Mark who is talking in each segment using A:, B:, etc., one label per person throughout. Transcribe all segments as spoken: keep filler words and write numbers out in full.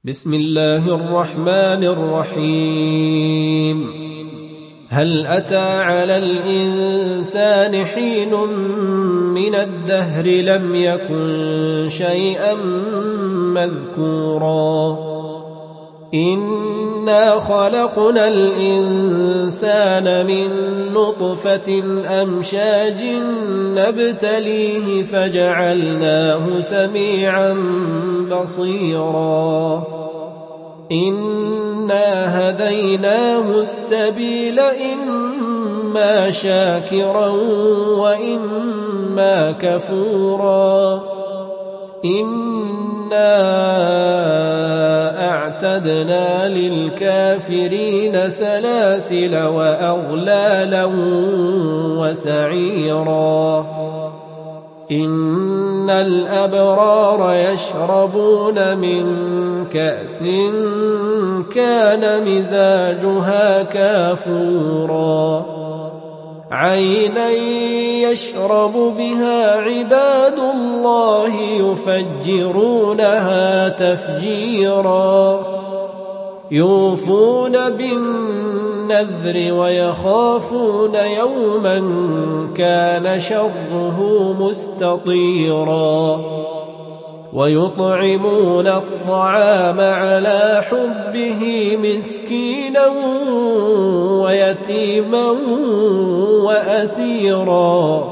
A: بسم الله الرحمن الرحيم. هل أتى على الإنسان حين من الدهر لم يكن شيئا مذكورا إنا خلقنا الإنسان من نطفة أمشاج نبتليه فجعلناه سميعا بصيرا إنا هديناه السبيل إما شاكرا وإما كفورا إنا أعتدنا للكافرين سلاسل وأغلالا وسعيرا إن الأبرار يشربون من كأس كان مزاجها كافورا عينا يشرب بها عباد الله يفجرونها تفجيرا يوفون بالنذر ويخافون يوما كان شره مستطيرا ويطعمون الطعام على حبه مسكينا ويتيما وأسيرا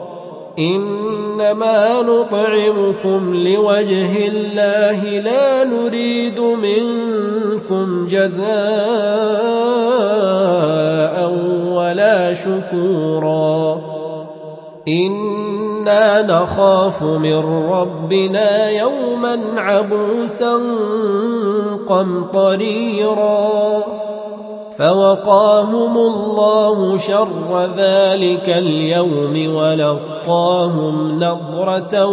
A: إنما نطعمكم لوجه الله لا نريد منكم جزاء ولا شكورا إنا نخاف من ربنا يوما عبوسا قمطريرا فوقاهم الله شر ذلك اليوم ولقاهم نضرة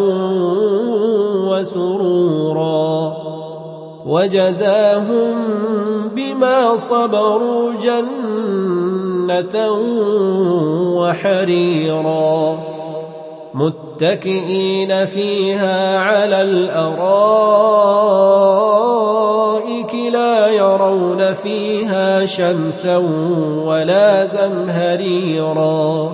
A: وسرورا وجزاهم بما صبروا جنة وحريرا متكئين فيها على الأرائك لا يرون فيها شمسا ولا زمهريرا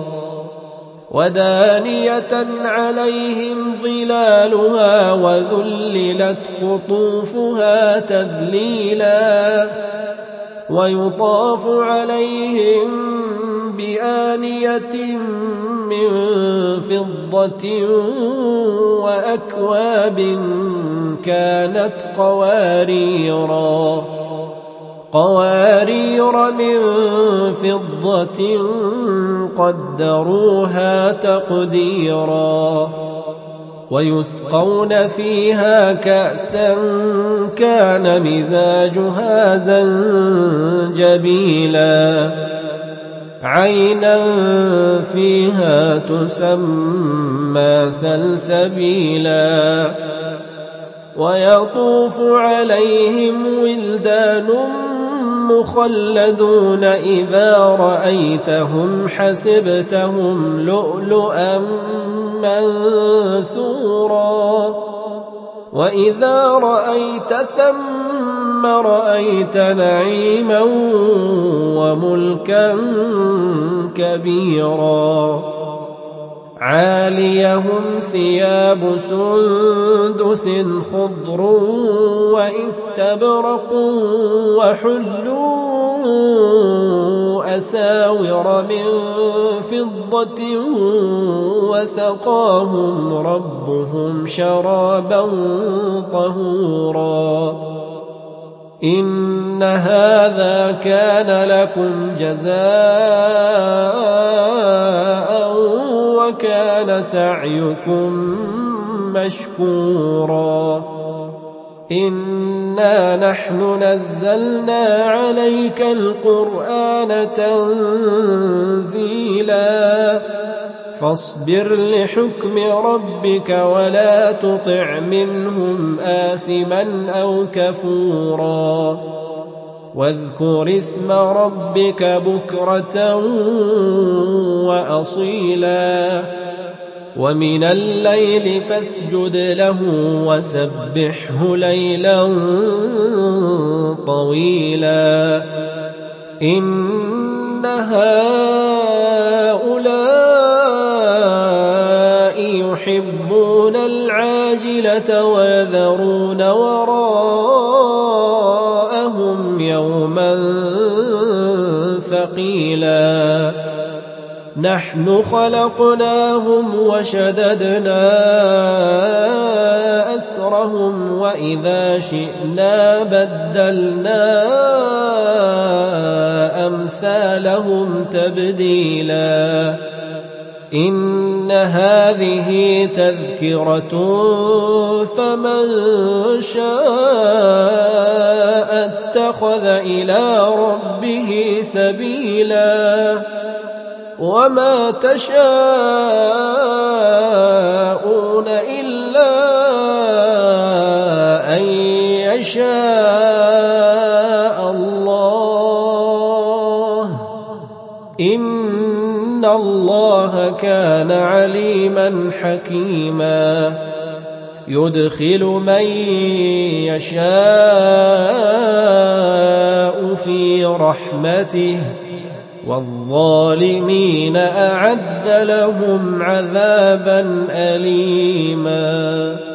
A: ودانية عليهم ظلالها وذللت قطوفها تذليلا ويطاف عليهم بآنية من فضة وأكواب كانت قواريرا قوارير من فضة قدروها تقديرا ويسقون فيها كأسا كان مزاجها زنجبيلا عينا فيها تسمى سلسبيلا ويطوف عليهم ولدان مخلدون إذا رأيتهم حسبتهم لؤلؤا منثورا وإذا رأيت ثم رأيت نعيما وملكا كبيرا عاليهم ثياب سندس خضر واستبرق وحلوا أساور من فضة وسقاهم ربهم شرابا طهورا إن هذا كان لكم جزاء وكان سعيكم مشكورا إنا نحن نزلنا عليك القرآن تنزيلا فاصبر لحكم ربك ولا تطع منهم آثما أو كفورا واذكر اسم ربك بكرة وأصيلا ومن الليل فاسجد له وسبحه ليلا طويلا إن هؤلاء يحبون العاجلة ويذرون وراءهم يوما ثقيلا نحن خلقناهم وشددنا أسرهم وإذا شئنا بدلنا أمثالهم تبديلا إن هذه تذكرة فمن شاء اتخذ إلى ربه سبيلا وما تشاءون إلا أن يشاء الله إن الله كان عليما حكيما يدخل من يشاء في رحمته والظالمين أعد لهم عذابا أليما.